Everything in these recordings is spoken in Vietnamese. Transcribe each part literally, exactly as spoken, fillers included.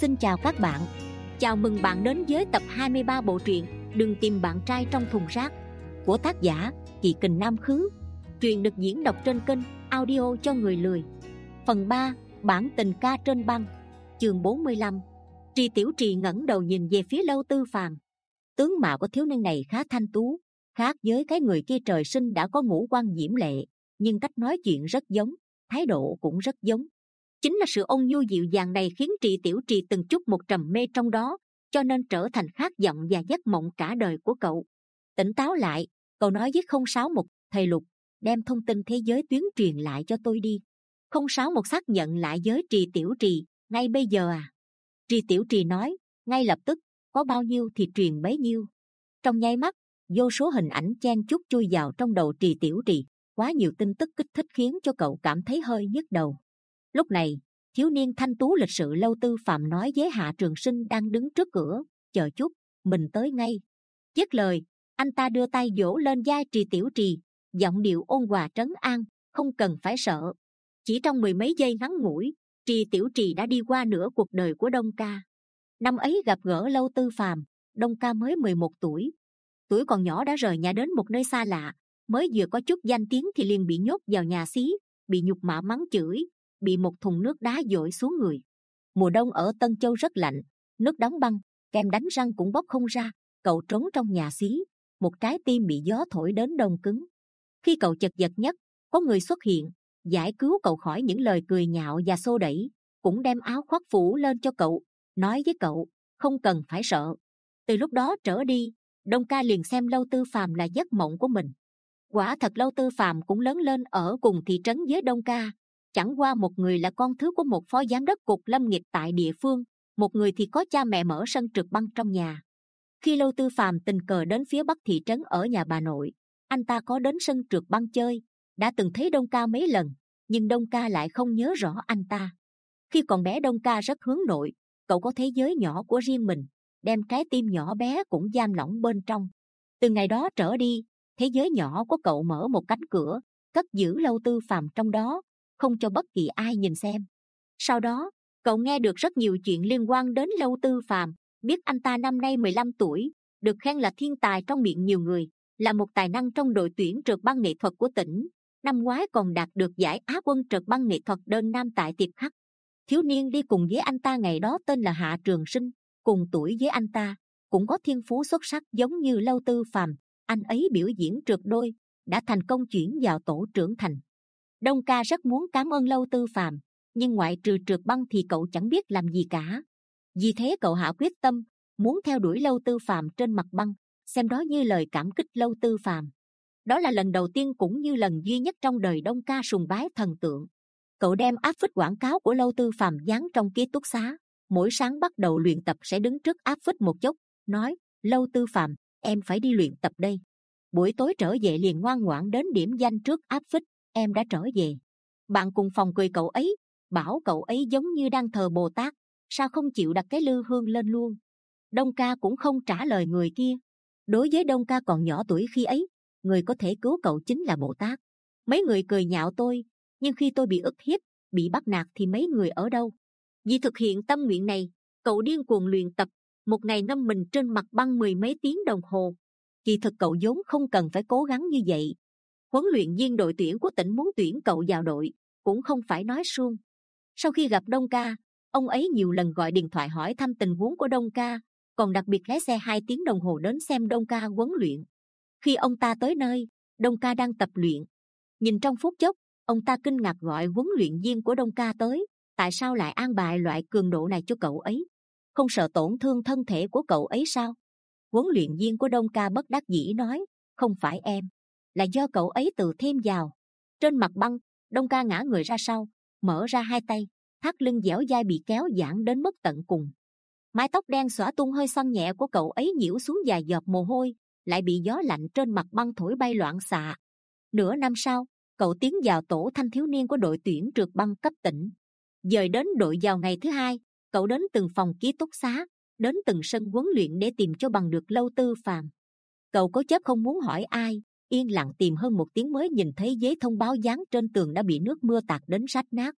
Xin chào các bạn. Chào mừng bạn đến với tập hai mươi ba bộ truyện Đừng tìm bạn trai trong thùng rác của tác giả Kỵ Kình Nam Khứ. Truyện được diễn đọc trên kênh audio cho người lười. Phần ba, bản tình ca trên băng. Chương bốn mươi lăm. Trì Tiểu Trì ngẩng đầu nhìn về phía Lâu Tư Phàm. Tướng mạo của thiếu niên này khá thanh tú, khác với cái người kia trời sinh đã có ngũ quan diễm lệ, nhưng cách nói chuyện rất giống, thái độ cũng rất giống. Chính là sự ôn nhu dịu dàng này khiến Trì Tiểu Trì từng chút một trầm mê trong đó, cho nên trở thành khát vọng và giấc mộng cả đời của cậu. Tỉnh táo lại, cậu nói với không sáu một, thầy Lục, đem thông tin thế giới tuyến truyền lại cho tôi đi. Không sáu một xác nhận lại với Trì Tiểu Trì, ngay bây giờ à? Trì Tiểu Trì nói, ngay lập tức, có bao nhiêu thì truyền bấy nhiêu. Trong nháy mắt, vô số hình ảnh chen chúc chui vào trong đầu Trì Tiểu Trì, quá nhiều tin tức kích thích khiến cho cậu cảm thấy hơi nhức đầu. Lúc này, thiếu niên thanh tú lịch sự Lâu Tư Phàm nói với Hạ Trường Sinh đang đứng trước cửa, chờ chút, mình tới ngay. Dứt lời, anh ta đưa tay vỗ lên vai Trì Tiểu Trì, giọng điệu ôn hòa trấn an, không cần phải sợ. Chỉ trong mười mấy giây ngắn ngủi, Trì Tiểu Trì đã đi qua nửa cuộc đời của Đông Ca. Năm ấy gặp gỡ Lâu Tư Phàm, Đông Ca mới mười một tuổi. Tuổi còn nhỏ đã rời nhà đến một nơi xa lạ, mới vừa có chút danh tiếng thì liền bị nhốt vào nhà xí, bị nhục mạ mắng chửi, bị một thùng nước đá dội xuống người. Mùa đông ở Tân Châu rất lạnh, nước đóng băng, kem đánh răng cũng bốc không ra. Cậu trốn trong nhà xí, một trái tim bị gió thổi đến đông cứng. Khi cậu chật vật nhất, có người xuất hiện, giải cứu cậu khỏi những lời cười nhạo và xô đẩy, cũng đem áo khoác phủ lên cho cậu, nói với cậu không cần phải sợ. Từ lúc đó trở đi, Đông Ca liền xem Lâu Tư Phàm là giấc mộng của mình. Quả thật Lâu Tư Phàm cũng lớn lên ở cùng thị trấn với Đông Ca. Chẳng qua một người là con thứ của một phó giám đốc cục lâm nghiệp tại địa phương, một người thì có cha mẹ mở sân trượt băng trong nhà. Khi Lâu Tư Phàm tình cờ đến phía bắc thị trấn ở nhà bà nội, anh ta có đến sân trượt băng chơi, đã từng thấy Đông Ca mấy lần, nhưng Đông Ca lại không nhớ rõ anh ta. Khi còn bé Đông Ca rất hướng nội, cậu có thế giới nhỏ của riêng mình, đem trái tim nhỏ bé cũng giam lỏng bên trong. Từ ngày đó trở đi, thế giới nhỏ của cậu mở một cánh cửa, cất giữ Lâu Tư Phàm trong đó, không cho bất kỳ ai nhìn xem. Sau đó, cậu nghe được rất nhiều chuyện liên quan đến Lâu Tư Phàm, biết anh ta năm nay mười lăm tuổi, được khen là thiên tài trong miệng nhiều người, là một tài năng trong đội tuyển trượt băng nghệ thuật của tỉnh. Năm ngoái còn đạt được giải Á quân trượt băng nghệ thuật đơn nam tại Tiệp Khắc. Thiếu niên đi cùng với anh ta ngày đó tên là Hạ Trường Sinh, cùng tuổi với anh ta, cũng có thiên phú xuất sắc giống như Lâu Tư Phàm. Anh ấy biểu diễn trượt đôi, đã thành công chuyển vào tổ trưởng thành. Đông Ca rất muốn cảm ơn Lâu Tư Phàm, nhưng ngoại trừ trượt băng thì cậu chẳng biết làm gì cả. Vì thế cậu hạ quyết tâm muốn theo đuổi Lâu Tư Phàm trên mặt băng, xem đó như lời cảm kích Lâu Tư Phàm. Đó là lần đầu tiên cũng như lần duy nhất trong đời Đông Ca sùng bái thần tượng. Cậu đem áp phích quảng cáo của Lâu Tư Phàm dán trong ký túc xá, mỗi sáng bắt đầu luyện tập sẽ đứng trước áp phích một chốc, nói: Lâu Tư Phàm, em phải đi luyện tập đây. Buổi tối trở về liền ngoan ngoãn đến điểm danh trước áp phích, em đã trở về. Bạn cùng phòng cười cậu ấy, bảo cậu ấy giống như đang thờ Bồ Tát, sao không chịu đặt cái lư hương lên luôn. Đông Ca cũng không trả lời người kia. Đối với Đông Ca còn nhỏ tuổi khi ấy, người có thể cứu cậu chính là Bồ Tát. Mấy người cười nhạo tôi, nhưng khi tôi bị ức hiếp, bị bắt nạt thì mấy người ở đâu? Vì thực hiện tâm nguyện này, cậu điên cuồng luyện tập, một ngày ngâm mình trên mặt băng mười mấy tiếng đồng hồ. Kỳ thực cậu vốn không cần phải cố gắng như vậy. Huấn luyện viên đội tuyển của tỉnh muốn tuyển cậu vào đội, cũng không phải nói suông. Sau khi gặp Đông Ca, ông ấy nhiều lần gọi điện thoại hỏi thăm tình huống của Đông Ca, còn đặc biệt lái xe hai tiếng đồng hồ đến xem Đông Ca huấn luyện. Khi ông ta tới nơi, Đông Ca đang tập luyện. Nhìn trong phút chốc, ông ta kinh ngạc gọi huấn luyện viên của Đông Ca tới. Tại sao lại an bài loại cường độ này cho cậu ấy? Không sợ tổn thương thân thể của cậu ấy sao? Huấn luyện viên của Đông Ca bất đắc dĩ nói, không phải em, là do cậu ấy tự thêm vào. Trên mặt băng, Đông Ca ngã người ra sau, mở ra hai tay, thắt lưng dẻo dai bị kéo giãn đến mức tận cùng. Mái tóc đen xõa tung hơi xoăn nhẹ của cậu ấy nhiễu xuống vài giọt mồ hôi, lại bị gió lạnh trên mặt băng thổi bay loạn xạ. Nửa năm sau, cậu tiến vào tổ thanh thiếu niên của đội tuyển trượt băng cấp tỉnh. Dời đến đội vào ngày thứ hai, cậu đến từng phòng ký túc xá, đến từng sân huấn luyện để tìm cho bằng được Lâu Tư Phàm. Cậu cố chấp không muốn hỏi ai, yên lặng tìm hơn một tiếng mới nhìn thấy giấy thông báo dán trên tường đã bị nước mưa tạt đến rách nát.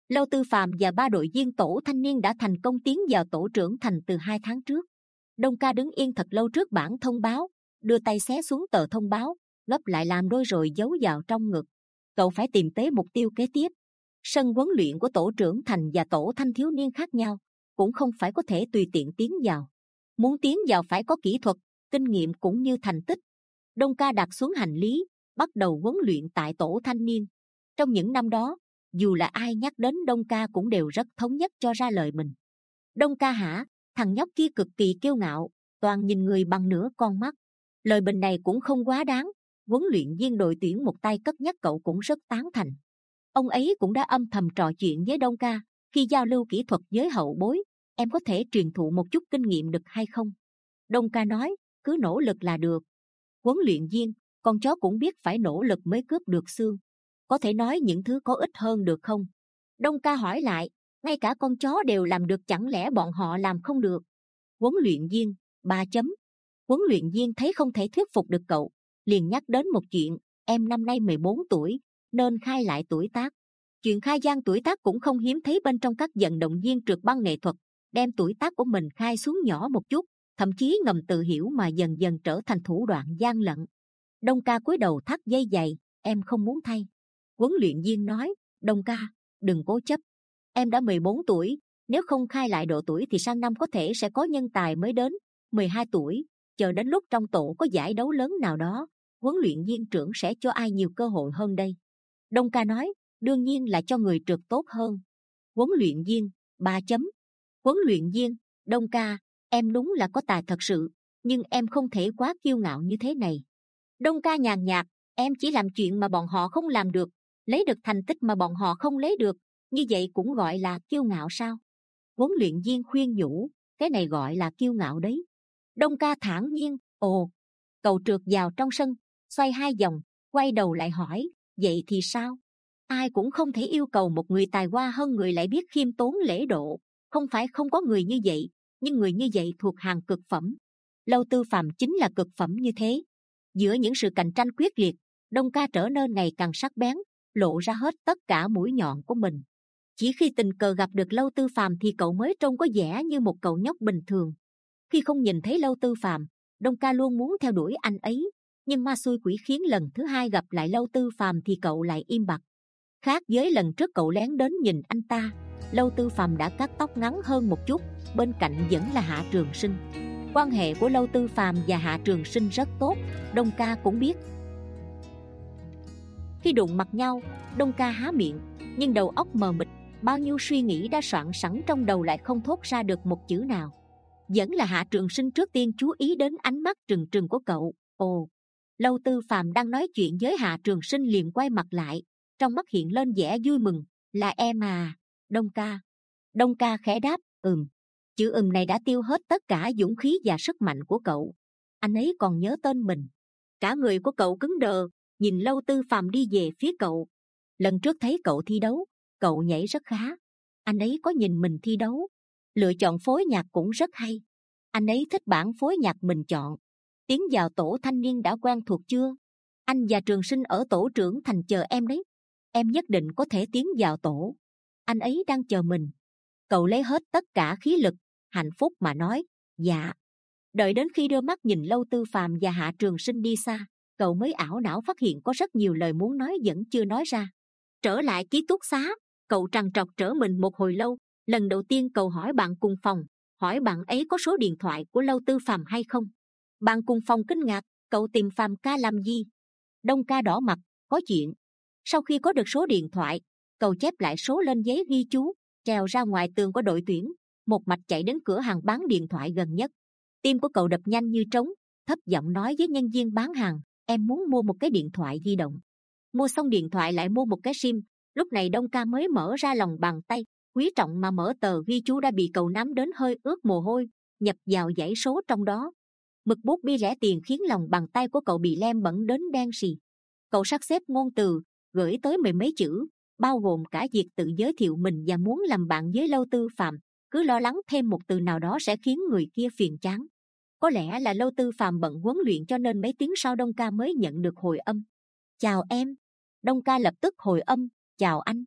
Lâu Tư Phàm và ba đội viên tổ thanh niên đã thành công tiến vào tổ trưởng thành từ hai tháng trước. Đông Ca đứng yên thật lâu trước bảng thông báo, đưa tay xé xuống tờ thông báo, gấp lại làm đôi rồi giấu vào trong ngực. Cậu phải tìm tới mục tiêu kế tiếp. Sân huấn luyện của tổ trưởng thành và tổ thanh thiếu niên khác nhau, cũng không phải có thể tùy tiện tiến vào. Muốn tiến vào phải có kỹ thuật, kinh nghiệm cũng như thành tích. Đông Ca đặt xuống hành lý, bắt đầu huấn luyện tại tổ thanh niên. Trong những năm đó, dù là ai nhắc đến Đông Ca cũng đều rất thống nhất cho ra lời mình. Đông Ca hả? Thằng nhóc kia cực kỳ kiêu ngạo, toàn nhìn người bằng nửa con mắt. Lời bình này cũng không quá đáng. Huấn luyện viên đội tuyển một tay cất nhắc cậu cũng rất tán thành. Ông ấy cũng đã âm thầm trò chuyện với Đông Ca. Khi giao lưu kỹ thuật với hậu bối, em có thể truyền thụ một chút kinh nghiệm được hay không? Đông Ca nói, cứ nỗ lực là được. Huấn luyện viên, con chó cũng biết phải nỗ lực mới cướp được xương. Có thể nói những thứ có ích hơn được không? Đông Ca hỏi lại, ngay cả con chó đều làm được chẳng lẽ bọn họ làm không được? Huấn luyện viên, ba chấm. Huấn luyện viên thấy không thể thuyết phục được cậu, liền nhắc đến một chuyện, em năm nay mười bốn tuổi, nên khai lại tuổi tác. Chuyện khai gian tuổi tác cũng không hiếm thấy bên trong các vận động viên trượt băng nghệ thuật, đem tuổi tác của mình khai xuống nhỏ một chút, thậm chí ngầm tự hiểu mà dần dần trở thành thủ đoạn gian lận. Đông Ca cúi đầu thắt dây giày, em không muốn thay. Huấn luyện viên nói, Đông Ca, đừng cố chấp. Em đã mười bốn tuổi, nếu không khai lại độ tuổi thì sang năm có thể sẽ có nhân tài mới đến. mười hai tuổi, chờ đến lúc trong tổ có giải đấu lớn nào đó, huấn luyện viên trưởng sẽ cho ai nhiều cơ hội hơn đây? Đông Ca nói, đương nhiên là cho người trượt tốt hơn. Huấn luyện viên, ba chấm. Huấn luyện viên, Đông Ca, em đúng là có tài thật sự, nhưng em không thể quá kiêu ngạo như thế này. Đông Ca nhàn nhạt, em chỉ làm chuyện mà bọn họ không làm được, lấy được thành tích mà bọn họ không lấy được, như vậy cũng gọi là kiêu ngạo sao? Huấn luyện viên khuyên nhủ, cái này gọi là kiêu ngạo đấy. Đông Ca thản nhiên, ồ. Cậu trượt vào trong sân, xoay hai vòng, quay đầu lại hỏi, vậy thì sao? Ai cũng không thể yêu cầu một người tài hoa hơn người lại biết khiêm tốn lễ độ. Không phải không có người như vậy, nhưng người như vậy thuộc hàng cực phẩm. Lâu Tư Phàm chính là cực phẩm như thế. Giữa những sự cạnh tranh quyết liệt, Đông Ca trở nên ngày càng sắc bén, lộ ra hết tất cả mũi nhọn của mình. Chỉ khi tình cờ gặp được Lâu Tư Phàm thì cậu mới trông có vẻ như một cậu nhóc bình thường. Khi không nhìn thấy Lâu Tư Phàm, Đông Ca luôn muốn theo đuổi anh ấy, nhưng ma xui quỷ khiến lần thứ hai gặp lại Lâu Tư Phàm thì cậu lại im bặt. Khác với lần trước cậu lén đến nhìn anh ta, Lâu Tư Phàm đã cắt tóc ngắn hơn một chút, bên cạnh vẫn là Hạ Trường Sinh. Quan hệ của Lâu Tư Phàm và Hạ Trường Sinh rất tốt, Đông Ca cũng biết. Khi đụng mặt nhau, Đông Ca há miệng, nhưng đầu óc mờ mịt, bao nhiêu suy nghĩ đã soạn sẵn trong đầu lại không thốt ra được một chữ nào. Vẫn là Hạ Trường Sinh trước tiên chú ý đến ánh mắt trừng trừng của cậu. Ồ, Lâu Tư Phàm đang nói chuyện với Hạ Trường Sinh liền quay mặt lại, trong mắt hiện lên vẻ vui mừng, là em à, Đông Ca. Đông Ca khẽ đáp, ừm. Chữ ừm này đã tiêu hết tất cả dũng khí và sức mạnh của cậu. Anh ấy còn nhớ tên mình. Cả người của cậu cứng đờ, nhìn Lâu Tư Phàm đi về phía cậu. Lần trước thấy cậu thi đấu, cậu nhảy rất khá. Anh ấy có nhìn mình thi đấu, lựa chọn phối nhạc cũng rất hay. Anh ấy thích bản phối nhạc mình chọn. Tiến vào tổ thanh niên đã quen thuộc chưa? Anh và Trường Sinh ở tổ trưởng thành chờ em đấy. Em nhất định có thể tiến vào tổ. Anh ấy đang chờ mình. Cậu lấy hết tất cả khí lực, hạnh phúc mà nói, dạ. Đợi đến khi đưa mắt nhìn Lâu Tư Phàm và Hạ Trường Sinh đi xa, cậu mới ảo não phát hiện có rất nhiều lời muốn nói vẫn chưa nói ra. Trở lại ký túc xá, cậu trằn trọc trở mình một hồi lâu. Lần đầu tiên cậu hỏi bạn cùng phòng, hỏi bạn ấy có số điện thoại của Lâu Tư Phàm hay không. Bạn cùng phòng kinh ngạc, cậu tìm Phàm ca làm gì? Đông Ca đỏ mặt, có chuyện. Sau khi có được số điện thoại, cậu chép lại số lên giấy ghi chú, trèo ra ngoài tường của đội tuyển, một mạch chạy đến cửa hàng bán điện thoại gần nhất. Tim của cậu đập nhanh như trống, thấp giọng nói với nhân viên bán hàng, em muốn mua một cái điện thoại di động. Mua xong điện thoại lại mua một cái sim. Lúc này Đông Ca mới mở ra lòng bàn tay, quý trọng mà mở tờ ghi chú đã bị cậu nắm đến hơi ướt mồ hôi, nhập vào dãy số trong đó. Mực bút bi rẻ tiền khiến lòng bàn tay của cậu bị lem bẩn đến đen sì. Cậu sắp xếp ngôn từ, gửi tới mười mấy chữ, bao gồm cả việc tự giới thiệu mình và muốn làm bạn với Lâu Tư Phàm. Cứ lo lắng thêm một từ nào đó sẽ khiến người kia phiền chán. Có lẽ là Lâu Tư Phàm bận huấn luyện cho nên mấy tiếng sau Đông Ca mới nhận được hồi âm. Chào em. Đông Ca lập tức hồi âm, chào anh.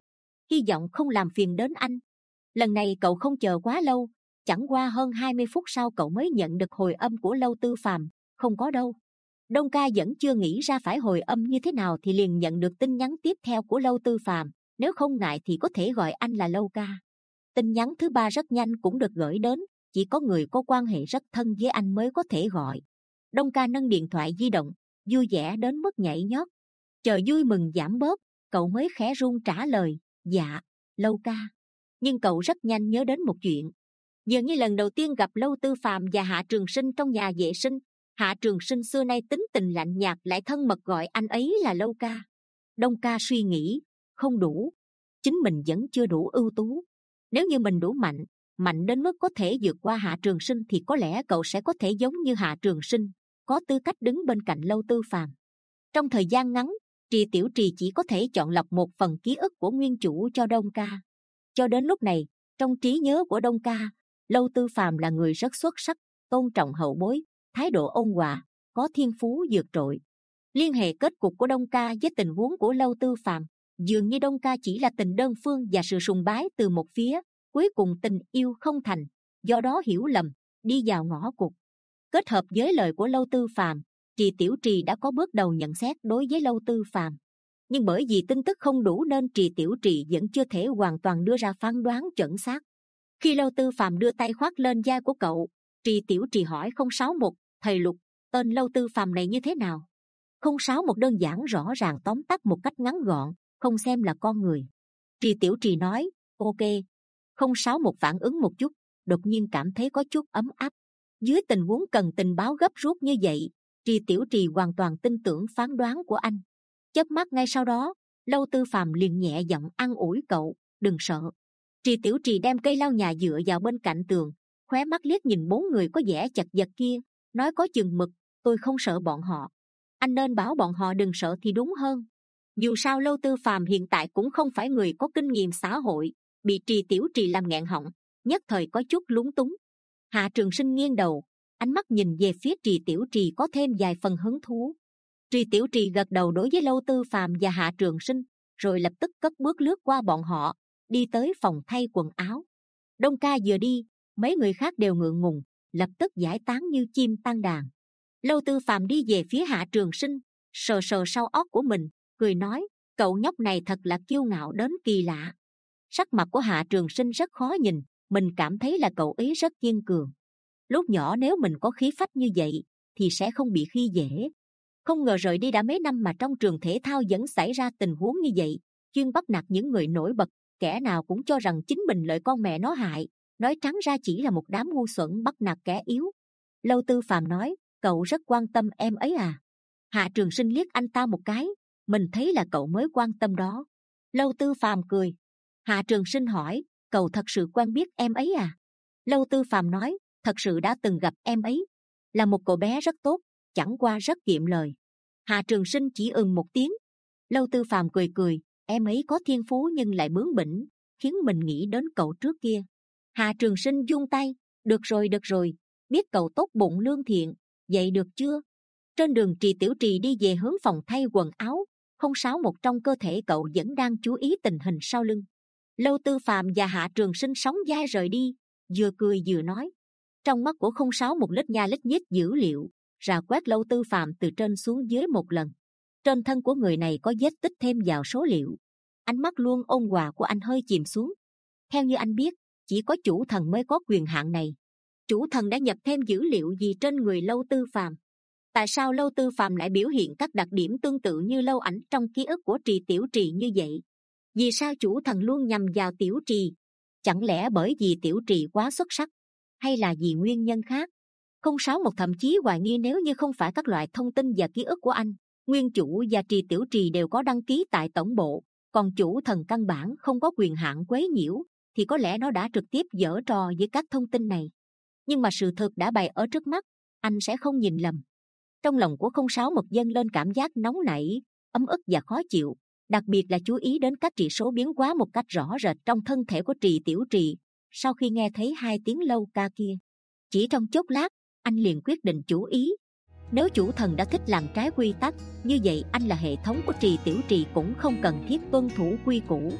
hy vọng không làm phiền đến anh. Lần này cậu không chờ quá lâu, chẳng qua hơn hai mươi phút sau cậu mới nhận được hồi âm của Lâu Tư Phàm. Không có đâu. Đông Ca vẫn chưa nghĩ ra phải hồi âm như thế nào thì liền nhận được tin nhắn tiếp theo của Lâu Tư Phàm. Nếu không ngại thì có thể gọi anh là Lâu ca. Tin nhắn thứ ba rất nhanh cũng được gửi đến, chỉ có người có quan hệ rất thân với anh mới có thể gọi. Đông Ca nâng điện thoại di động, vui vẻ đến mức nhảy nhót. Chờ vui mừng giảm bớt, cậu mới khẽ run trả lời, dạ, Lâu ca. Nhưng cậu rất nhanh nhớ đến một chuyện. Dường như lần đầu tiên gặp Lâu Tư Phàm và Hạ Trường Sinh trong nhà vệ sinh, Hạ Trường Sinh xưa nay tính tình lạnh nhạt lại thân mật gọi anh ấy là Lâu ca. Đông Ca suy nghĩ, không đủ. Chính mình vẫn chưa đủ ưu tú. Nếu như mình đủ mạnh, mạnh đến mức có thể vượt qua Hạ Trường Sinh thì có lẽ cậu sẽ có thể giống như Hạ Trường Sinh, có tư cách đứng bên cạnh Lâu Tư Phàm. Trong thời gian ngắn, Trì Tiểu Trì chỉ có thể chọn lọc một phần ký ức của nguyên chủ cho Đông Ca. Cho đến lúc này, trong trí nhớ của Đông Ca, Lâu Tư Phàm là người rất xuất sắc, tôn trọng hậu bối, thái độ ôn hòa, có thiên phú vượt trội. Liên hệ kết cục của Đông Ca với tình huống của Lâu Tư Phàm, dường như Đông Ca chỉ là tình đơn phương và sự sùng bái từ một phía, cuối cùng tình yêu không thành, do đó hiểu lầm, đi vào ngõ cụt. Kết hợp với lời của Lâu Tư Phàm, Trì Tiểu Trì đã có bước đầu nhận xét đối với Lâu Tư Phàm. Nhưng bởi vì tin tức không đủ nên Trì Tiểu Trì vẫn chưa thể hoàn toàn đưa ra phán đoán chuẩn xác. Khi Lâu Tư Phàm đưa tay khoác lên vai của cậu, Trì Tiểu Trì hỏi không sáu một, thầy Lục, tên Lâu Tư Phàm này như thế nào? Không sáu một đơn giản rõ ràng tóm tắt một cách ngắn gọn, không xem là con người. Trì Tiểu Trì nói, ok. Không sáu một phản ứng một chút, đột nhiên cảm thấy có chút ấm áp. Dưới tình huống cần tình báo gấp rút như vậy, Trì Tiểu Trì hoàn toàn tin tưởng phán đoán của anh. Chớp mắt ngay sau đó, Lâu Tư Phàm liền nhẹ giọng an ủi cậu, đừng sợ. Trì Tiểu Trì đem cây lau nhà dựa vào bên cạnh tường, khóe mắt liếc nhìn bốn người có vẻ chật vật kia, nói có chừng mực, tôi không sợ bọn họ. Anh nên bảo bọn họ đừng sợ thì đúng hơn. Dù sao Lâu Tư Phàm hiện tại cũng không phải người có kinh nghiệm xã hội, bị Trì Tiểu Trì làm nghẹn họng, nhất thời có chút lúng túng. Hạ Trường Sinh nghiêng đầu, ánh mắt nhìn về phía Trì Tiểu Trì có thêm vài phần hứng thú. Trì Tiểu Trì gật đầu đối với Lâu Tư Phàm và Hạ Trường Sinh, rồi lập tức cất bước lướt qua bọn họ, đi tới phòng thay quần áo. Đông Ca vừa đi, mấy người khác đều ngượng ngùng, lập tức giải tán như chim tan đàn. Lâu Tư Phàm đi về phía Hạ Trường Sinh, sờ sờ sau óc của mình, cười nói, cậu nhóc này thật là kiêu ngạo đến kỳ lạ. Sắc mặt của Hạ Trường Sinh rất khó nhìn, mình cảm thấy là cậu ấy rất kiên cường. Lúc nhỏ nếu mình có khí phách như vậy thì sẽ không bị khi dễ. Không ngờ rời đi đã mấy năm mà trong trường thể thao vẫn xảy ra tình huống như vậy, chuyên bắt nạt những người nổi bật, kẻ nào cũng cho rằng chính mình lợi con mẹ nó hại, nói trắng ra chỉ là một đám ngu xuẩn bắt nạt kẻ yếu. Lâu Tư Phàm nói, cậu rất quan tâm em ấy à? Hạ Trường Sinh liếc anh ta một cái, mình thấy là cậu mới quan tâm đó. Lâu Tư Phàm cười. Hạ Trường Sinh hỏi, cậu thật sự quen biết em ấy à? Lâu Tư Phàm nói, thật sự đã từng gặp em ấy, là một cô bé rất tốt, chẳng qua rất kiệm lời. Hạ Trường Sinh chỉ ừm một tiếng. Lâu Tư Phàm cười cười, em ấy có thiên phú nhưng lại bướng bỉnh, khiến mình nghĩ đến cậu trước kia. Hạ Trường Sinh vung tay, được rồi được rồi, biết cậu tốt bụng lương thiện, vậy được chưa? Trên đường Trì Tiểu Trì đi về hướng phòng thay quần áo, không sáu một trong cơ thể cậu vẫn đang chú ý tình hình sau lưng. Lâu Tư Phàm và Hạ Trường Sinh sóng vai rời đi, vừa cười vừa nói. Trong mắt của không sáu một lít nha lít nhít dữ liệu, rà quét Lâu Tư Phàm từ trên xuống dưới một lần. Trên thân của người này có vết tích thêm vào số liệu. Ánh mắt luôn ôn hòa của anh hơi chìm xuống. Theo như anh biết, chỉ có chủ thần mới có quyền hạn này. Chủ thần đã nhập thêm dữ liệu gì trên người Lâu Tư Phàm? Tại sao Lâu Tư Phàm lại biểu hiện các đặc điểm tương tự như lâu ảnh trong ký ức của Trì Tiểu Trì như vậy? Vì sao chủ thần luôn nhằm vào Tiểu Trì? Chẳng lẽ bởi vì Tiểu Trì quá xuất sắc, hay là vì nguyên nhân khác? Không sáu một thậm chí hoài nghi nếu như không phải các loại thông tin và ký ức của anh, nguyên chủ và Trì Tiểu Trì đều có đăng ký tại tổng bộ, còn chủ thần căn bản không có quyền hạn quấy nhiễu, thì có lẽ nó đã trực tiếp giở trò với các thông tin này. Nhưng mà sự thực đã bày ở trước mắt, anh sẽ không nhìn lầm. Trong lòng của không sáu một dâng lên cảm giác nóng nảy, ấm ức và khó chịu, đặc biệt là chú ý đến các chỉ số biến hóa một cách rõ rệt trong thân thể của Trì Tiểu Trì. Sau khi nghe thấy hai tiếng Lâu ca kia, chỉ trong chốc lát, anh liền quyết định chú ý. Nếu chủ thần đã thích làm trái quy tắc, như vậy anh là hệ thống của Trì Tiểu Trì cũng không cần thiết tuân thủ quy củ.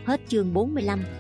Hết chương bốn mươi lăm.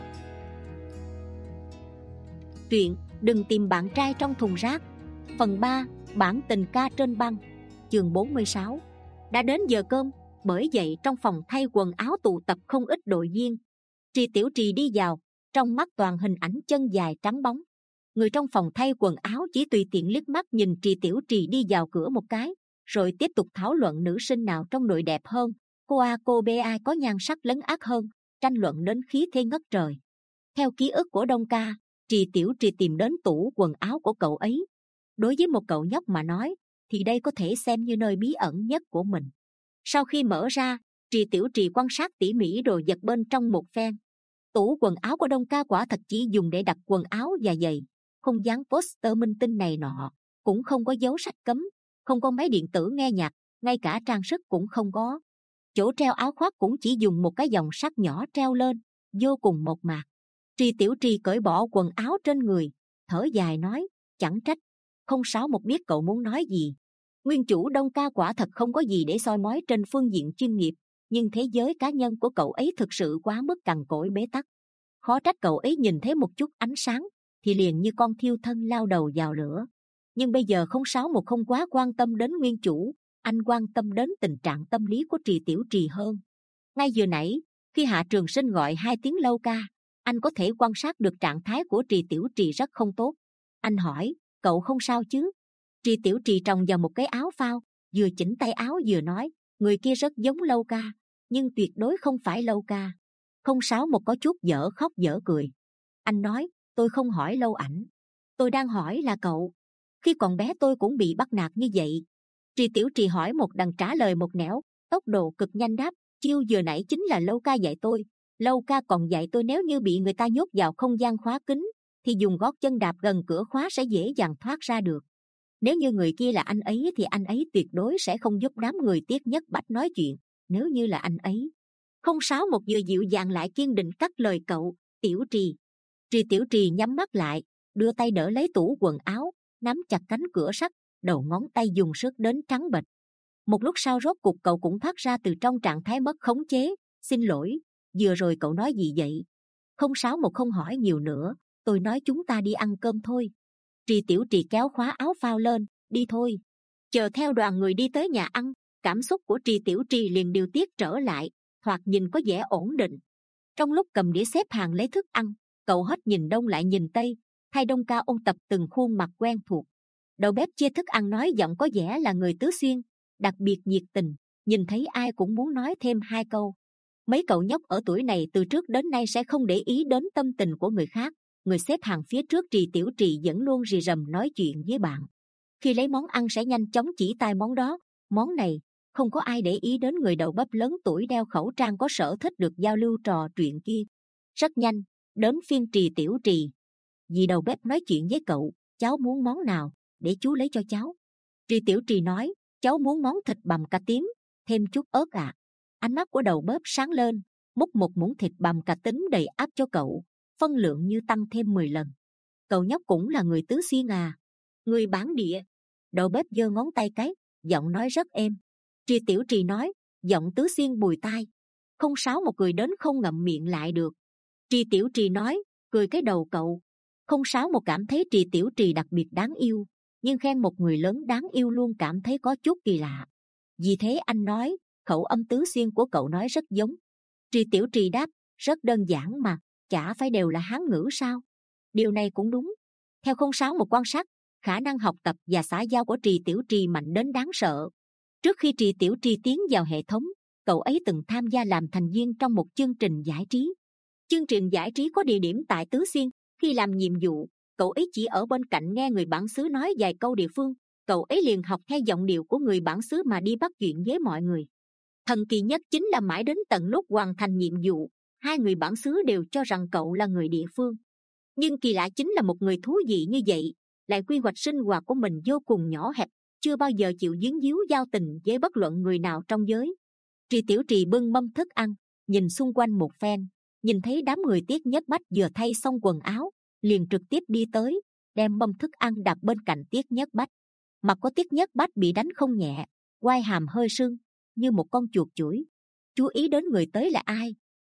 Truyện Đừng tìm bạn trai trong thùng rác, phần ba, bản tình ca trên băng, chương bốn mươi sáu. Đã đến giờ cơm, bởi vậy trong phòng thay quần áo tụ tập không ít đội viên. Trì Tiểu Trì đi vào, trong mắt toàn hình ảnh chân dài trắng bóng. Người trong phòng thay quần áo chỉ tùy tiện liếc mắt nhìn Trì Tiểu Trì đi vào cửa một cái, rồi tiếp tục thảo luận nữ sinh nào trong đội đẹp hơn, cô A cô B ai có nhan sắc lấn át hơn, tranh luận đến khí thế ngất trời. Theo ký ức của Đông Ca, Trì Tiểu Trì tìm đến tủ quần áo của cậu ấy. Đối với một cậu nhóc mà nói, thì đây có thể xem như nơi bí ẩn nhất của mình. Sau khi mở ra, Trì Tiểu Trì quan sát tỉ mỉ đồ vật bên trong một phen. Tủ quần áo của Đông Ca quả thật chỉ dùng để đặt quần áo và giày, không dán poster minh tinh này nọ, cũng không có dấu sách cấm, không có máy điện tử nghe nhạc, ngay cả trang sức cũng không có. Chỗ treo áo khoác cũng chỉ dùng một cái dòng sắt nhỏ treo lên, vô cùng mộc mạc. Trì Tiểu Trì cởi bỏ quần áo trên người, thở dài nói, chẳng trách, không sáu một biết cậu muốn nói gì. Nguyên chủ Đông Ca quả thật không có gì để soi mói trên phương diện chuyên nghiệp, nhưng thế giới cá nhân của cậu ấy thực sự quá mức cằn cỗi bế tắc. Khó trách cậu ấy nhìn thấy một chút ánh sáng thì liền như con thiêu thân lao đầu vào lửa. Nhưng bây giờ không sáu một không quá quan tâm đến nguyên chủ, anh quan tâm đến tình trạng tâm lý của Trì Tiểu Trì hơn. Ngay vừa nãy, khi Hạ Trường Sinh gọi hai tiếng Lâu Ca, anh có thể quan sát được trạng thái của Trì Tiểu Trì rất không tốt. Anh hỏi, cậu không sao chứ? Trì Tiểu Trì tròng vào một cái áo phao, vừa chỉnh tay áo vừa nói, người kia rất giống Lâu Ca, nhưng tuyệt đối không phải Lâu Ca. Không sáu một có chút dở khóc dở cười. Anh nói, tôi không hỏi Lâu Ảnh, tôi đang hỏi là cậu. Khi còn bé tôi cũng bị bắt nạt như vậy. Trì Tiểu Trì hỏi một đằng trả lời một nẻo, tốc độ cực nhanh đáp, chiêu vừa nãy chính là Lâu Ca dạy tôi. Lâu Ca còn dạy tôi nếu như bị người ta nhốt vào không gian khóa kín, thì dùng gót chân đạp gần cửa khóa sẽ dễ dàng thoát ra được. Nếu như người kia là anh ấy thì anh ấy tuyệt đối sẽ không giúp đám người Tiết Nhất Bách nói chuyện. Nếu như là anh ấy. Không sáu một vừa dịu dàng lại kiên định cắt lời cậu, Tiểu Trì. Trì Tiểu Trì nhắm mắt lại, đưa tay đỡ lấy tủ quần áo, nắm chặt cánh cửa sắt, đầu ngón tay dùng sức đến trắng bệch. Một lúc sau rốt cục cậu cũng thoát ra từ trong trạng thái mất khống chế. Xin lỗi, vừa rồi cậu nói gì vậy? Không sáu một không hỏi nhiều nữa, tôi nói chúng ta đi ăn cơm thôi. Trì Tiểu Trì kéo khóa áo phao lên, đi thôi. Chờ theo đoàn người đi tới nhà ăn, cảm xúc của Trì Tiểu Trì liền điều tiết trở lại, thoạt nhìn có vẻ ổn định. Trong lúc cầm đĩa xếp hàng lấy thức ăn, cậu hết nhìn đông lại nhìn tây, thay Đông Ca ôn tập từng khuôn mặt quen thuộc. Đầu bếp chia thức ăn nói giọng có vẻ là người Tứ Xuyên, đặc biệt nhiệt tình, nhìn thấy ai cũng muốn nói thêm hai câu. Mấy cậu nhóc ở tuổi này từ trước đến nay sẽ không để ý đến tâm tình của người khác. Người xếp hàng phía trước Trì Tiểu Trì vẫn luôn rì rầm nói chuyện với bạn. Khi lấy món ăn sẽ nhanh chóng chỉ tay món đó, món này. Không có ai để ý đến người đầu bếp lớn tuổi đeo khẩu trang có sở thích được giao lưu trò chuyện kia. Rất nhanh, đến phiên Trì Tiểu Trì. Dì đầu bếp nói chuyện với cậu, cháu muốn món nào, để chú lấy cho cháu. Trì Tiểu Trì nói, cháu muốn món thịt bằm cà tím, thêm chút ớt ạ. À. Ánh mắt của đầu bếp sáng lên, múc một muỗng thịt bằm cà tím đầy áp cho cậu, phân lượng như tăng thêm mười lần. Cậu nhóc cũng là người Tứ Xuyên à? Người bản địa. Đầu bếp giơ ngón tay cái, giọng nói rất êm. Trì Tiểu Trì nói, giọng Tứ Xuyên bùi tai. Không sáu một cười đến không ngậm miệng lại được. Trì Tiểu Trì nói, cười cái đầu cậu. Không sáu một cảm thấy Trì Tiểu Trì đặc biệt đáng yêu, nhưng khen một người lớn đáng yêu luôn cảm thấy có chút kỳ lạ. Vì thế anh nói, khẩu âm Tứ Xuyên của cậu nói rất giống. Trì Tiểu Trì đáp, rất đơn giản mà, chả phải đều là Hán ngữ sao? Điều này cũng đúng. Theo không sáu một quan sát, khả năng học tập và xã giao của Trì Tiểu Trì mạnh đến đáng sợ. Trước khi Trì Tiểu Trì tiến vào hệ thống, cậu ấy từng tham gia làm thành viên trong một chương trình giải trí. Chương trình giải trí có địa điểm tại Tứ Xuyên. Khi làm nhiệm vụ, cậu ấy chỉ ở bên cạnh nghe người bản xứ nói vài câu địa phương, cậu ấy liền học theo giọng điệu của người bản xứ mà đi bắt chuyện với mọi người. Thần kỳ nhất chính là mãi đến tận lúc hoàn thành nhiệm vụ, hai người bản xứ đều cho rằng cậu là người địa phương. Nhưng kỳ lạ chính là một người thú vị như vậy, lại quy hoạch sinh hoạt của mình vô cùng nhỏ hẹp, chưa bao giờ chịu dính díu giao tình với bất luận người nào trong giới. Trì Tiểu Trì bưng mâm thức ăn, nhìn xung quanh một phen, nhìn thấy đám người Tiết Nhất Bách vừa thay xong quần áo, liền trực tiếp đi tới, đem mâm thức ăn đặt bên cạnh Tiết Nhất Bách. Mặt của Tiết Nhất Bách bị đánh không nhẹ, quai hàm hơi sưng, như một con chuột chủi. Chú ý đến người tới là ai,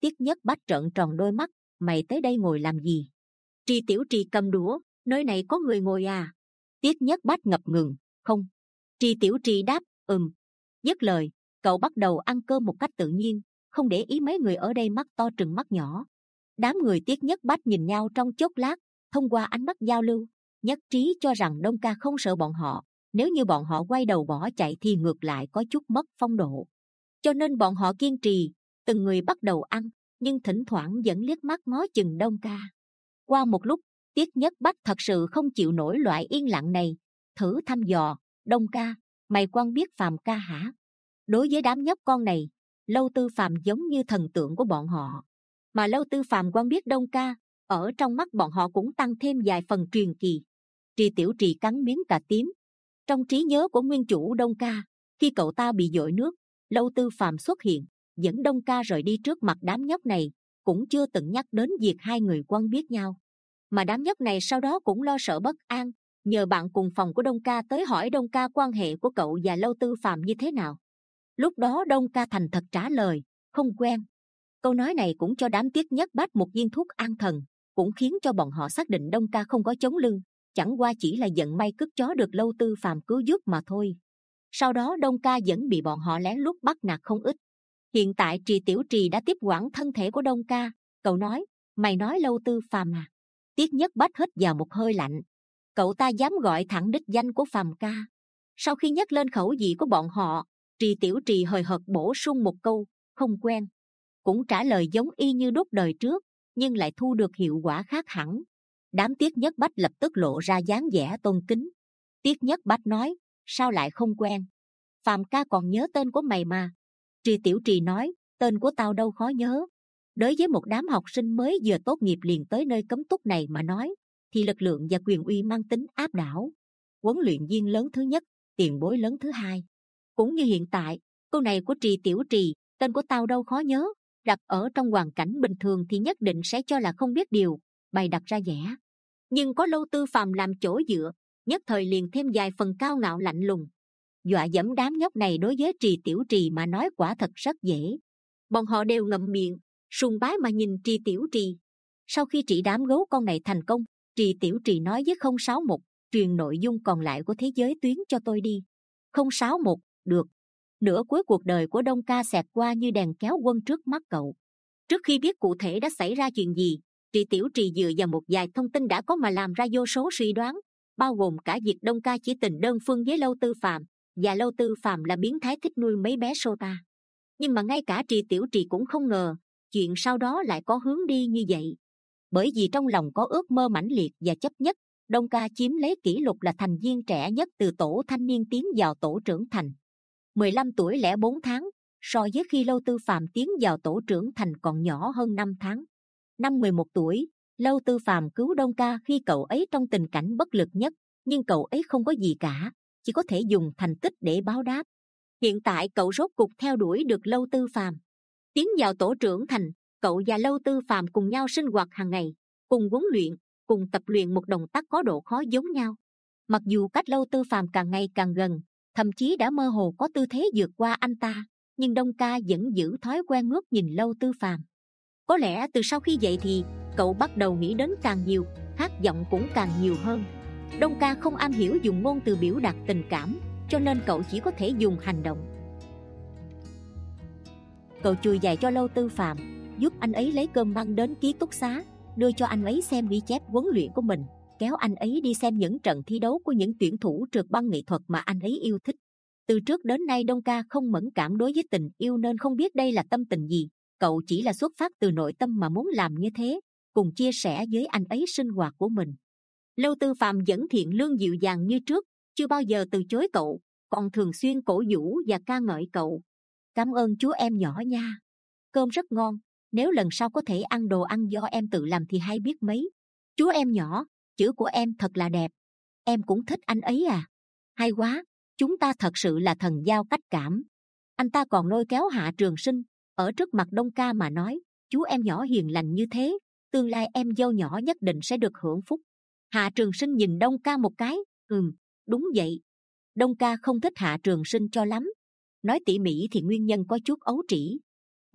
Tiết Nhất Bách trợn tròn đôi mắt, mày tới đây ngồi làm gì? Trì Tiểu Trì cầm đũa, nơi này có người ngồi à? Tiết Nhất Bách ngập ngừng, không. Trì Tiểu Trì đáp, ừm. Dứt lời, cậu bắt đầu ăn cơm một cách tự nhiên, không để ý mấy người ở đây mắt to trừng mắt nhỏ. Đám người Tiết Nhất Bách nhìn nhau trong chốc lát, thông qua ánh mắt giao lưu, nhất trí cho rằng Đông Ca không sợ bọn họ. Nếu như bọn họ quay đầu bỏ chạy thì ngược lại có chút mất phong độ. Cho nên bọn họ kiên trì, từng người bắt đầu ăn, nhưng thỉnh thoảng vẫn liếc mắt ngó chừng Đông Ca. Qua một lúc, Tiết Nhất Bách thật sự không chịu nổi loại yên lặng này, thử thăm dò, Đông Ca, mày quen biết Phàm ca hả? Đối với đám nhóc con này, Lâu Tư Phàm giống như thần tượng của bọn họ, mà Lâu Tư Phàm quen biết Đông Ca, ở trong mắt bọn họ cũng tăng thêm vài phần truyền kỳ. Trì Tiểu Trì cắn miếng cà tím. Trong trí nhớ của nguyên chủ Đông Ca, khi cậu ta bị dội nước, Lâu Tư Phàm xuất hiện, dẫn Đông Ca rời đi trước mặt đám nhóc này, cũng chưa từng nhắc đến việc hai người quen biết nhau. Mà đám nhóc này sau đó cũng lo sợ bất an, nhờ bạn cùng phòng của Đông Ca tới hỏi Đông Ca quan hệ của cậu và Lâu Tư Phàm như thế nào. Lúc đó Đông Ca thành thật trả lời, không quen. Câu nói này cũng cho đám Tiết Nhất Bách một viên thuốc an thần, cũng khiến cho bọn họ xác định Đông Ca không có chống lưng, chẳng qua chỉ là vận may cất chó được Lâu Tư Phàm cứu giúp mà thôi. Sau đó Đông Ca vẫn bị bọn họ lén lút bắt nạt không ít. Hiện tại Trì Tiểu Trì đã tiếp quản thân thể của Đông Ca. Cậu nói, mày nói Lâu Tư Phàm à? Tiết Nhất Bách hít vào một hơi lạnh. Cậu ta dám gọi thẳng đích danh của Phàm ca. Sau khi nhắc lên khẩu vị của bọn họ, Trì Tiểu Trì hời hợt bổ sung một câu, không quen. Cũng trả lời giống y như đúc đời trước, nhưng lại thu được hiệu quả khác hẳn. Đám Tiết Nhất Bách lập tức lộ ra dáng vẻ tôn kính. Tiết Nhất Bách nói, sao lại không quen? Phàm ca còn nhớ tên của mày mà. Trì Tiểu Trì nói, tên của tao đâu khó nhớ. Đối với một đám học sinh mới vừa tốt nghiệp liền tới nơi cấm túc này mà nói, thì lực lượng và quyền uy mang tính áp đảo. Huấn luyện viên lớn thứ nhất, tiền bối lớn thứ hai. Cũng như hiện tại, câu này của Trì Tiểu Trì, tên của tao đâu khó nhớ, đặt ở trong hoàn cảnh bình thường thì nhất định sẽ cho là không biết điều, bày đặt ra vẻ. Nhưng có Lâu Tư Phàm làm chỗ dựa, nhất thời liền thêm vài phần cao ngạo lạnh lùng. Dọa dẫm đám nhóc này đối với Trì Tiểu Trì mà nói quả thật rất dễ. Bọn họ đều ngậm miệng, sùng bái mà nhìn Trì Tiểu Trì. Sau khi trị đám gấu con này thành công, Trì Tiểu Trì nói với không sáu một, truyền nội dung còn lại của thế giới tuyến cho tôi đi. Không sáu một, được. Nửa cuối cuộc đời của Đông Ca xẹt qua như đèn kéo quân trước mắt cậu. Trước khi biết cụ thể đã xảy ra chuyện gì, Trì Tiểu Trì dựa vào một vài thông tin đã có mà làm ra vô số suy đoán, bao gồm cả việc Đông Ca chỉ tình đơn phương với Lâu Tư Phàm, và Lâu Tư Phàm là biến thái thích nuôi mấy bé Sota. Nhưng mà ngay cả Trì Tiểu Trì cũng không ngờ, chuyện sau đó lại có hướng đi như vậy. Bởi vì trong lòng có ước mơ mãnh liệt và chấp nhất, Đông Ca chiếm lấy kỷ lục là thành viên trẻ nhất từ tổ thanh niên tiến vào tổ trưởng thành. mười lăm tuổi lẻ bốn tháng, so với khi Lâu Tư Phàm tiến vào tổ trưởng thành còn nhỏ hơn năm tháng. Năm mười một tuổi, Lâu Tư Phàm cứu Đông Ca khi cậu ấy trong tình cảnh bất lực nhất, nhưng cậu ấy không có gì cả, chỉ có thể dùng thành tích để báo đáp. Hiện tại cậu rốt cục theo đuổi được Lâu Tư Phàm. Tiến vào tổ trưởng thành, cậu và Lâu Tư Phàm cùng nhau sinh hoạt hàng ngày, cùng huấn luyện, cùng tập luyện một động tác có độ khó giống nhau. Mặc dù cách Lâu Tư Phàm càng ngày càng gần, thậm chí đã mơ hồ có tư thế vượt qua anh ta, nhưng Đông Ca vẫn giữ thói quen ngước nhìn Lâu Tư Phàm. Có lẽ từ sau khi vậy thì cậu bắt đầu nghĩ đến càng nhiều, khát vọng cũng càng nhiều hơn. Đông Ca không am hiểu dùng ngôn từ biểu đạt tình cảm, cho nên cậu chỉ có thể dùng hành động. Cậu chùi giày cho Lâu Tư Phàm, giúp anh ấy lấy cơm mang đến ký túc xá, đưa cho anh ấy xem ghi chép huấn luyện của mình, kéo anh ấy đi xem những trận thi đấu của những tuyển thủ trượt băng nghệ thuật mà anh ấy yêu thích. Từ trước đến nay Đông Ca không mẫn cảm đối với tình yêu nên không biết đây là tâm tình gì. Cậu chỉ là xuất phát từ nội tâm mà muốn làm như thế, cùng chia sẻ với anh ấy sinh hoạt của mình. Lâu Tư Phàm vẫn thiện lương dịu dàng như trước, chưa bao giờ từ chối cậu, còn thường xuyên cổ vũ và ca ngợi cậu. Cảm ơn chú em nhỏ nha, cơm rất ngon, nếu lần sau có thể ăn đồ ăn do em tự làm thì hay biết mấy. Chú em nhỏ, chữ của em thật là đẹp, em cũng thích anh ấy à. Hay quá, chúng ta thật sự là thần giao cách cảm. Anh ta còn lôi kéo Hạ Trường Sinh, ở trước mặt Đông Ca mà nói, chú em nhỏ hiền lành như thế, tương lai em dâu nhỏ nhất định sẽ được hưởng phúc. Hạ Trường Sinh nhìn Đông Ca một cái, ừm, đúng vậy. Đông Ca không thích Hạ Trường Sinh cho lắm. Nói tỉ mỉ thì nguyên nhân có chút ấu trĩ.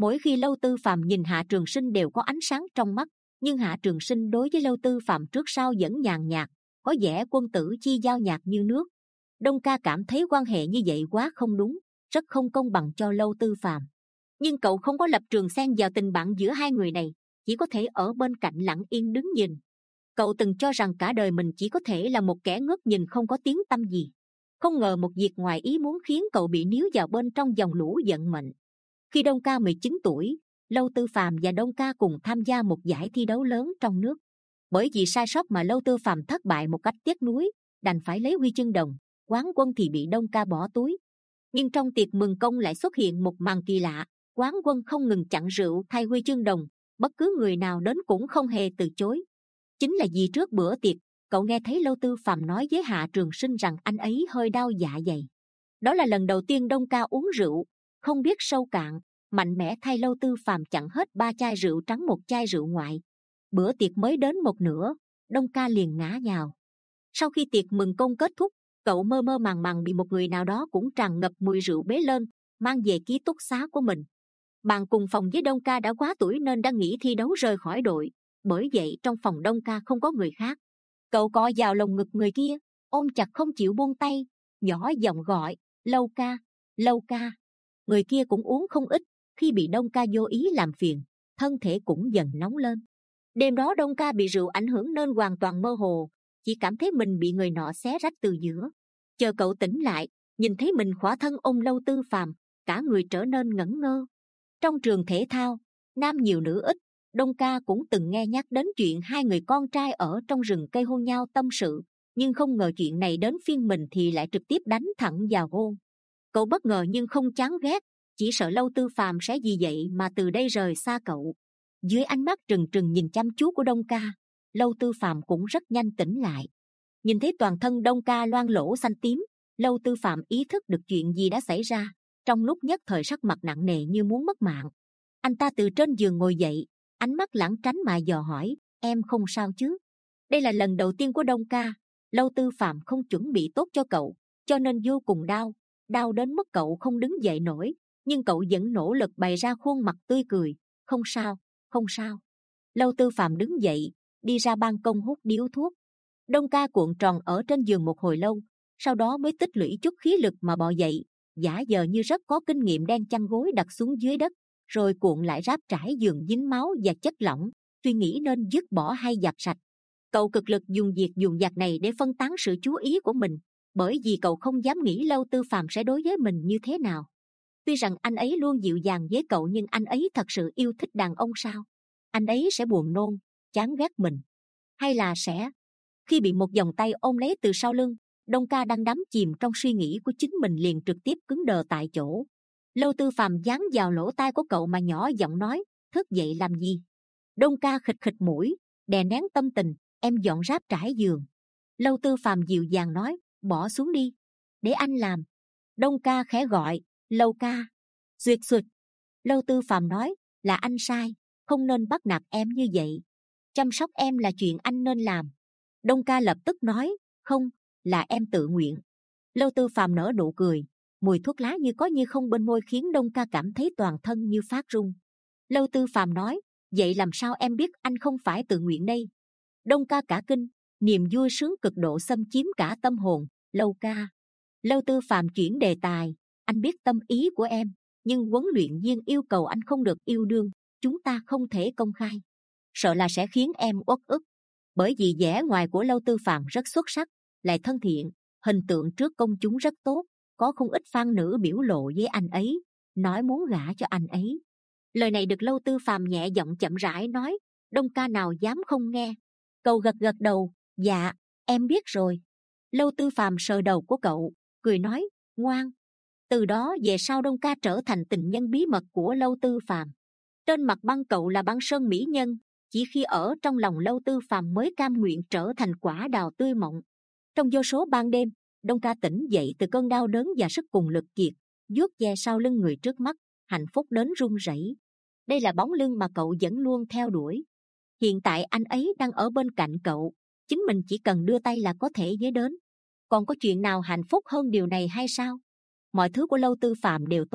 Mỗi khi Lâu Tư Phàm nhìn Hạ Trường Sinh đều có ánh sáng trong mắt, nhưng Hạ Trường Sinh đối với Lâu Tư Phàm trước sau vẫn nhàn nhạt, có vẻ quân tử chi giao nhạt như nước. Đông ca cảm thấy quan hệ như vậy quá không đúng, rất không công bằng cho Lâu Tư Phàm. Nhưng cậu không có lập trường xen vào tình bạn giữa hai người này, chỉ có thể ở bên cạnh lặng yên đứng nhìn. Cậu từng cho rằng cả đời mình chỉ có thể là một kẻ ngước nhìn không có tiếng tăm gì. Không ngờ một việc ngoài ý muốn khiến cậu bị níu vào bên trong dòng lũ vận mệnh. Khi Đông ca mười chín tuổi, Lâu Tư Phàm và Đông ca cùng tham gia một giải thi đấu lớn trong nước. Bởi vì sai sót mà Lâu Tư Phàm thất bại một cách tiếc nuối, đành phải lấy huy chương đồng, quán quân thì bị Đông ca bỏ túi. Nhưng trong tiệc mừng công lại xuất hiện một màn kỳ lạ, quán quân không ngừng chặn rượu thay huy chương đồng, bất cứ người nào đến cũng không hề từ chối. Chính là vì trước bữa tiệc, cậu nghe thấy Lâu Tư Phàm nói với Hạ Trường Sinh rằng anh ấy hơi đau dạ dày. Đó là lần đầu tiên Đông ca uống rượu, không biết sâu cạn, mạnh mẽ thay Lâu Tư Phàm chặn hết ba chai rượu trắng một chai rượu ngoại. Bữa tiệc mới đến một nửa, Đông ca liền ngã nhào. Sau khi tiệc mừng công kết thúc, cậu mơ mơ màng màng bị một người nào đó cũng tràn ngập mùi rượu bế lên, mang về ký túc xá của mình. Bạn cùng phòng với Đông ca đã quá tuổi nên đã nghỉ thi đấu rời khỏi đội, bởi vậy trong phòng Đông ca không có người khác. Cậu co vào lồng ngực người kia, ôm chặt không chịu buông tay, nhỏ giọng gọi, Lâu ca, Lâu ca. Người kia cũng uống không ít, khi bị Đông ca vô ý làm phiền, thân thể cũng dần nóng lên. Đêm đó Đông ca bị rượu ảnh hưởng nên hoàn toàn mơ hồ, chỉ cảm thấy mình bị người nọ xé rách từ giữa. Chờ cậu tỉnh lại, nhìn thấy mình khỏa thân ôm Lâu Tư Phàm, cả người trở nên ngẩn ngơ. Trong trường thể thao, nam nhiều nữ ít, Đông ca cũng từng nghe nhắc đến chuyện hai người con trai ở trong rừng cây hôn nhau tâm sự, nhưng không ngờ chuyện này đến phiên mình thì lại trực tiếp đánh thẳng vào hôn. Cậu bất ngờ nhưng không chán ghét, chỉ sợ Lâu Tư Phàm sẽ vì vậy mà từ đây rời xa cậu. Dưới ánh mắt trừng trừng nhìn chăm chú của Đông ca, Lâu Tư Phàm cũng rất nhanh tỉnh lại. Nhìn thấy toàn thân Đông ca loang lỗ xanh tím, Lâu Tư Phàm ý thức được chuyện gì đã xảy ra, trong lúc nhất thời sắc mặt nặng nề như muốn mất mạng. Anh ta từ trên giường ngồi dậy, ánh mắt lãng tránh mà dò hỏi, em không sao chứ? Đây là lần đầu tiên của Đông ca, Lâu Tư Phàm không chuẩn bị tốt cho cậu, cho nên vô cùng đau, đau đến mức cậu không đứng dậy nổi, nhưng cậu vẫn nỗ lực bày ra khuôn mặt tươi cười, không sao, không sao. Lâu Tư Phàm đứng dậy, đi ra ban công hút điếu thuốc. Đông ca cuộn tròn ở trên giường một hồi lâu, sau đó mới tích lũy chút khí lực mà bò dậy, giả vờ như rất có kinh nghiệm đen chăn gối đặt xuống dưới đất, rồi cuộn lại ráp trải giường dính máu và chất lỏng, suy nghĩ nên dứt bỏ hay giặt sạch. Cậu cực lực dùng việc dùng vặt này để phân tán sự chú ý của mình, bởi vì cậu không dám nghĩ Lâu Tư Phàm sẽ đối với mình như thế nào. Tuy rằng anh ấy luôn dịu dàng với cậu nhưng anh ấy thật sự yêu thích đàn ông sao? Anh ấy sẽ buồn nôn, chán ghét mình, hay là sẽ... Khi bị một vòng tay ôm lấy từ sau lưng, Đông ca đang đắm chìm trong suy nghĩ của chính mình liền trực tiếp cứng đờ tại chỗ. Lâu Tư Phàm dán vào lỗ tai của cậu mà nhỏ giọng nói, thức dậy làm gì? Đông ca khịt khịt mũi, đè nén tâm tình, em dọn ráp trải giường. Lâu Tư Phàm dịu dàng nói, bỏ xuống đi, để anh làm. Đông ca khẽ gọi, Lâu ca. Duyệt duyệt. Lâu Tư Phàm nói, là anh sai, không nên bắt nạt em như vậy. Chăm sóc em là chuyện anh nên làm. Đông ca lập tức nói, không, là em tự nguyện. Lâu Tư Phàm nở nụ cười, mùi thuốc lá như có như không bên môi khiến Đông ca cảm thấy toàn thân như phát run. Lâu Tư Phàm nói, vậy làm sao em biết anh không phải tự nguyện đây? Đông ca cả kinh, niềm vui sướng cực độ xâm chiếm cả tâm hồn. Lâu ca. Lâu Tư Phàm chuyển đề tài, anh biết tâm ý của em, nhưng huấn luyện viên yêu cầu anh không được yêu đương, chúng ta không thể công khai, sợ là sẽ khiến em uất ức. Bởi vì vẻ ngoài của Lâu Tư Phàm rất xuất sắc, lại thân thiện, hình tượng trước công chúng rất tốt, có không ít fan nữ biểu lộ với anh ấy, nói muốn gả cho anh ấy. Lời này được Lâu Tư Phàm nhẹ giọng chậm rãi nói, Đông ca nào dám không nghe. Cậu gật gật đầu, dạ, em biết rồi. Lâu Tư Phàm sờ đầu của cậu, cười nói, ngoan. Từ đó về sau Đông ca trở thành tình nhân bí mật của Lâu Tư Phàm. Trên mặt băng cậu là băng sơn mỹ nhân, chỉ khi ở trong lòng Lâu Tư Phàm mới cam nguyện trở thành quả đào tươi mộng. Trong vô số ban đêm, Đông ca tỉnh dậy từ cơn đau đớn và sức cùng lực kiệt, vuốt ve sau lưng người trước mắt, hạnh phúc đến run rẩy. Đây là bóng lưng mà cậu vẫn luôn theo đuổi. Hiện tại anh ấy đang ở bên cạnh cậu, chính mình chỉ cần đưa tay là có thể với đến. Còn có chuyện nào hạnh phúc hơn điều này hay sao? Mọi thứ của Lâu Tư Phàm đều tốt,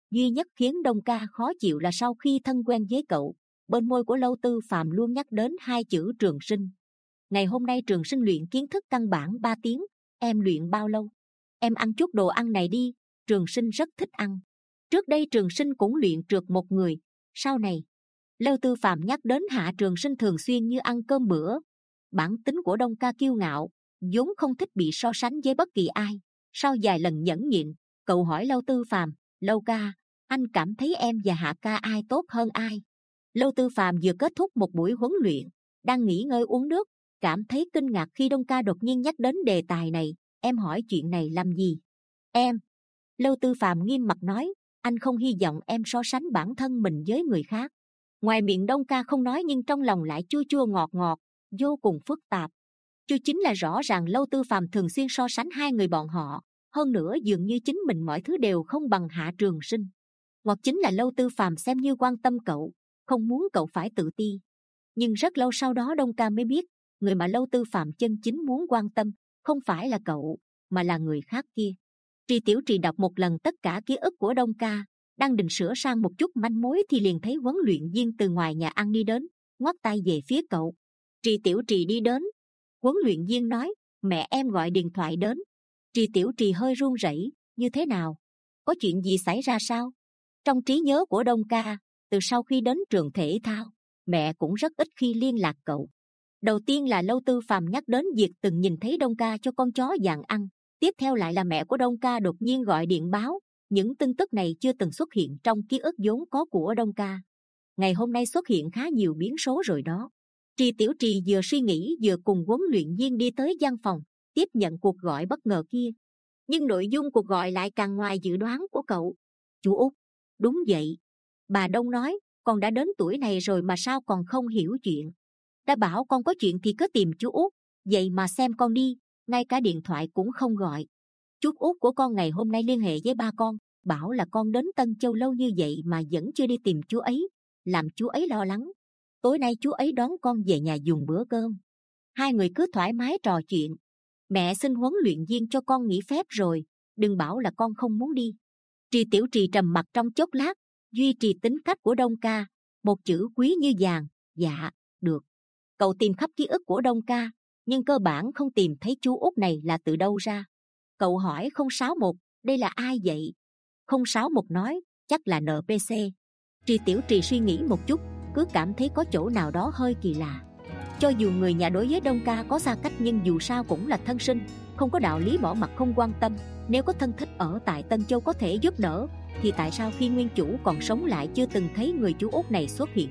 Duy nhất khiến Đông Ca khó chịu là sau khi thân quen với cậu, bên môi của Lâu Tư Phàm luôn nhắc đến hai chữ trường sinh. Ngày hôm nay trường sinh luyện kiến thức căn bản ba tiếng. Em luyện bao lâu? Em ăn chút đồ ăn này đi, trường sinh rất thích ăn. Trước đây trường sinh cũng luyện trượt một người. Sau này, Lâu Tư Phàm nhắc đến Hạ Trường Sinh thường xuyên như ăn cơm bữa. Bản tính của Đông Ca kiêu ngạo, vốn không thích bị so sánh với bất kỳ ai. Sau vài lần nhẫn nhịn, cậu hỏi Lâu Tư Phàm, Lâu ca, anh cảm thấy em và Hạ ca ai tốt hơn ai? Lâu Tư Phàm vừa kết thúc một buổi huấn luyện, đang nghỉ ngơi uống nước, cảm thấy kinh ngạc khi Đông Ca đột nhiên nhắc đến đề tài này. Em hỏi chuyện này làm gì? Em. Lâu Tư Phàm nghiêm mặt nói, anh không hy vọng em so sánh bản thân mình với người khác. Ngoài miệng Đông Ca không nói nhưng trong lòng lại chua chua ngọt ngọt, vô cùng phức tạp. Chua chính là rõ ràng Lâu Tư Phàm thường xuyên so sánh hai người bọn họ, hơn nữa dường như chính mình mọi thứ đều không bằng Hạ Trường Sinh. Hoặc chính là Lâu Tư Phàm xem như quan tâm cậu, không muốn cậu phải tự ti. Nhưng rất lâu sau đó Đông Ca mới biết, người mà Lâu Tư Phàm chân chính muốn quan tâm không phải là cậu, mà là người khác kia. Tri Tiểu Trì đọc một lần tất cả ký ức của Đông Ca, đang định sửa sang một chút manh mối thì liền thấy huấn luyện viên từ ngoài nhà ăn đi đến, ngoắc tay về phía cậu. Tri Tiểu Trì đi đến. Huấn luyện viên nói, mẹ em gọi điện thoại đến. Tri Tiểu Trì hơi run rẩy, như thế nào? Có chuyện gì xảy ra sao? Trong trí nhớ của Đông Ca, từ sau khi đến trường thể thao, mẹ cũng rất ít khi liên lạc cậu. Đầu tiên là Lâu Tư Phàm nhắc đến việc từng nhìn thấy Đông Ca cho con chó vàng ăn. Tiếp theo lại là mẹ của Đông Ca đột nhiên gọi điện báo. Những tin tức này chưa từng xuất hiện trong ký ức vốn có của Đông Ca. Ngày hôm nay xuất hiện khá nhiều biến số rồi đó. Tri Tiểu Trì vừa suy nghĩ vừa cùng huấn luyện viên đi tới văn phòng, tiếp nhận cuộc gọi bất ngờ kia. Nhưng nội dung cuộc gọi lại càng ngoài dự đoán của cậu. Chú Út. Đúng vậy. Bà Đông nói, con đã đến tuổi này rồi mà sao còn không hiểu chuyện. Đã bảo con có chuyện thì cứ tìm chú Út, vậy mà xem con đi, ngay cả điện thoại cũng không gọi. Chú Út của con ngày hôm nay liên hệ với ba con, bảo là con đến Tân Châu lâu như vậy mà vẫn chưa đi tìm chú ấy, làm chú ấy lo lắng. Tối nay chú ấy đón con về nhà dùng bữa cơm. Hai người cứ thoải mái trò chuyện. Mẹ xin huấn luyện viên cho con nghỉ phép rồi, đừng bảo là con không muốn đi. Tri Tiểu Trì trầm mặc trong chốc lát, duy trì tính cách của Đông Ca, một chữ quý như vàng, dạ, được. Cậu tìm khắp ký ức của Đông Ca, nhưng cơ bản không tìm thấy chú Út này là từ đâu ra. Cậu hỏi không sáu một, đây là ai vậy? không sáu một nói, chắc là en pê xê. Tri Tiểu Trì suy nghĩ một chút, cứ cảm thấy có chỗ nào đó hơi kỳ lạ. Cho dù người nhà đối với Đông Ca có xa cách nhưng dù sao cũng là thân sinh, không có đạo lý bỏ mặt không quan tâm. Nếu có thân thích ở tại Tân Châu có thể giúp đỡ, thì tại sao khi nguyên chủ còn sống lại chưa từng thấy người chú Út này xuất hiện?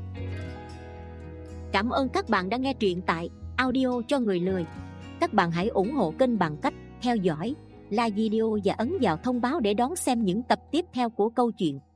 Cảm ơn các bạn đã nghe truyện tại Audio cho người lười. Các bạn hãy ủng hộ kênh bằng cách theo dõi, like video và ấn vào thông báo để đón xem những tập tiếp theo của câu chuyện.